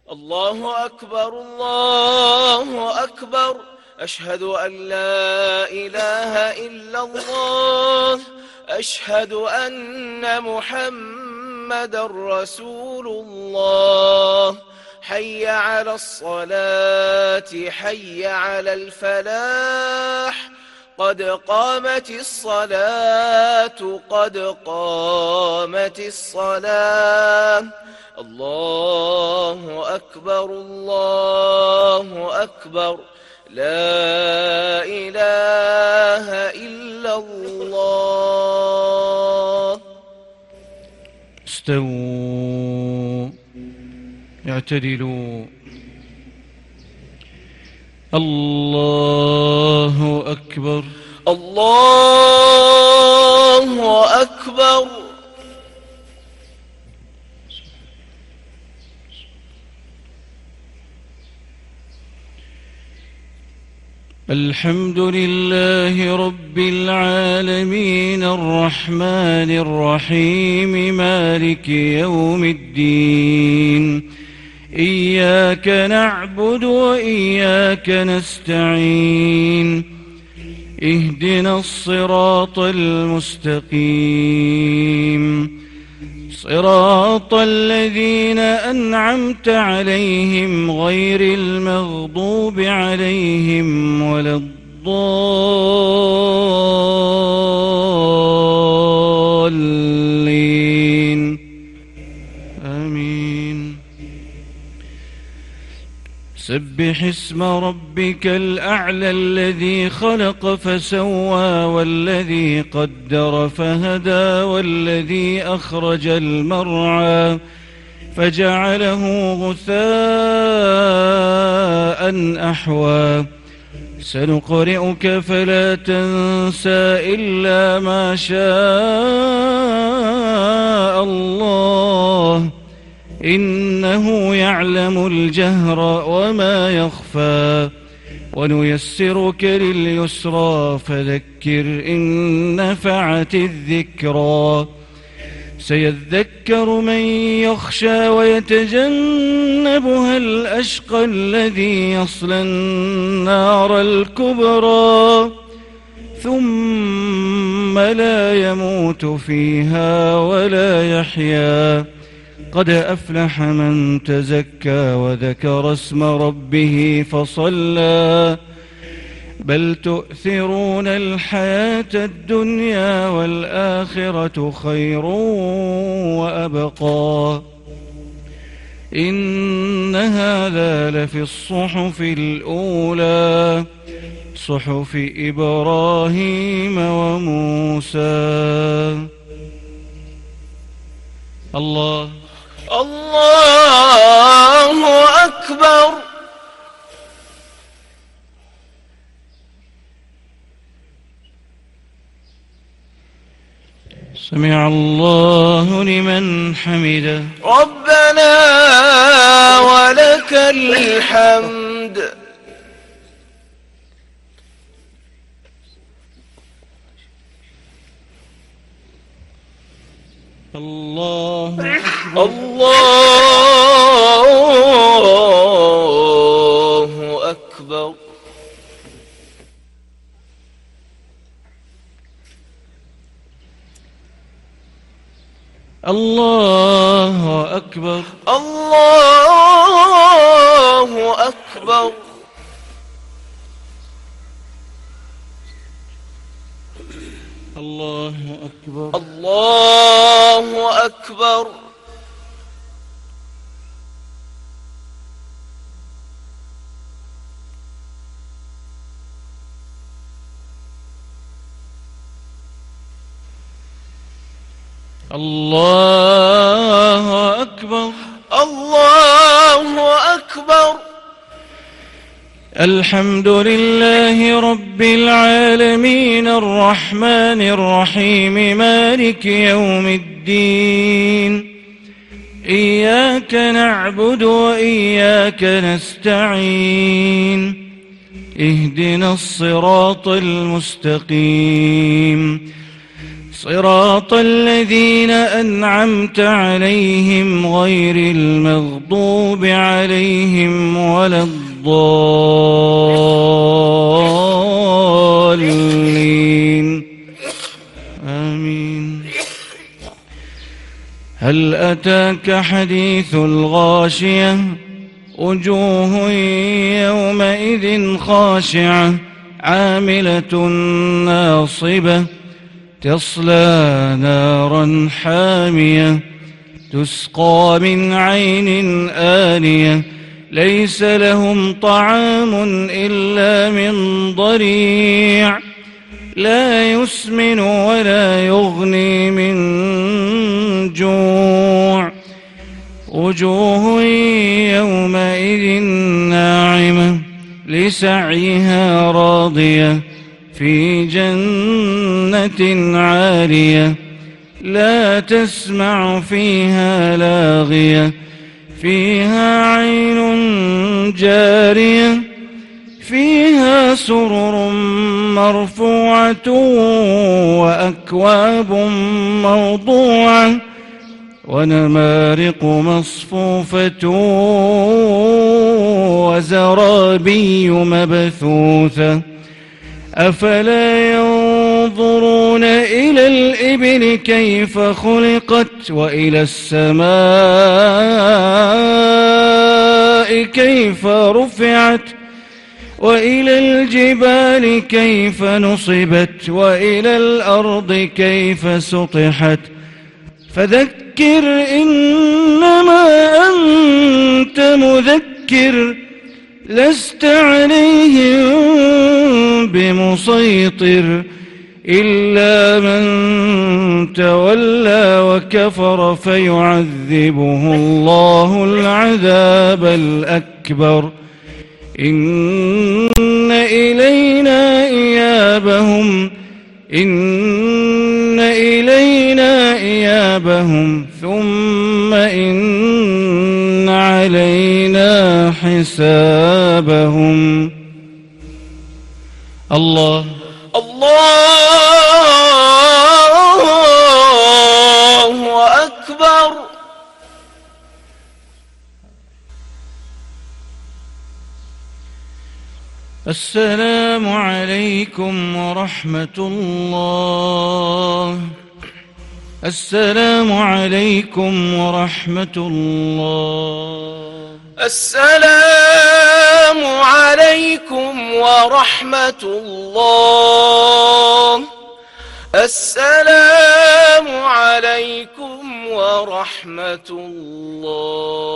الله أكبر الله أكبر. أشهد أن لا إله إلا الله. أشهد أن محمدًا رسول الله. حي على الصلاة حي على الفلاح. قد قامت الصلاة قد قامت الصلاة. الله أكبر الله أكبر. لا إله إلا الله. استووا اعتدلوا. الله أكبر الله أكبر. الحمد لله رب العالمين الرحمن الرحيم مالك يوم الدين. إياك نعبد وإياك نستعين. اهدنا الصراط المستقيم صراط الذين أنعمت عليهم غير المغضوب عليهم ولا الضالين. آمين. سبح اسم ربك الأعلى الذي خلق فسوى والذي قدر فهدى والذي أخرج المرعى فجعله غثاء أحوى. سنقرئك فلا تنسى إلا ما شاء الله إنه يعلم الجهر وما يخفى. ونيسرك لليسرى فذكر إن نفعت الذكرى. سيذكر من يخشى ويتجنبها الأشقى الذي يصلى النار الكبرى ثم لا يموت فيها ولا يحيا. قد أفلح من تزكى وذكر اسم ربه فصلى. بل تؤثرون الحياة الدنيا والآخرة خير وأبقى. إن هذا لفي الصحف الأولى صحف إبراهيم وموسى. الله أكبر. سمع الله لمن حمده. ربنا ولك الحمد. الله أكبر. الله أكبر. الله أكبر. الله أكبر. الله أكبر. الله أكبر. الله أكبر. الحمد لله رب العالمين الرحمن الرحيم مالك يوم الدين. إياك نعبد وإياك نستعين. اهدنا الصراط المستقيم صراط الذين أنعمت عليهم غير المغضوب عليهم ولا الضالين آمين. هل أتاك حديث الغاشية وجوه يومئذ خاشعة عاملة ناصبة تصلى نارا حامية تسقى من عين آنية ليس لهم طعام إلا من ضريع لا يسمن ولا يغني من جوع وجوه يومئذ ناعمة لسعيها راضية في جنة عالية لا تسمع فيها لاغية فيها عين جارية فيها سرر مرفوعة وأكواب موضوعة ونمارق مصفوفة وزرابي مبثوثة أفلا ينظرون إلى الإبل كيف خلقت وإلى السماء كيف رفعت وإلى الجبال كيف نصبت وإلى الأرض كيف سطحت فذكر إنما أنت مذكر لست عليهم بمسيطر إلا من تولى وكفر فيعذبه الله العذاب الأكبر إن إلينا إيابهم ثم إن علينا حسابهم. الله أكبر. السلام عليكم ورحمة الله. السلام عليكم ورحمة الله. السلام عليكم ورحمة الله. السلام عليكم ورحمة الله.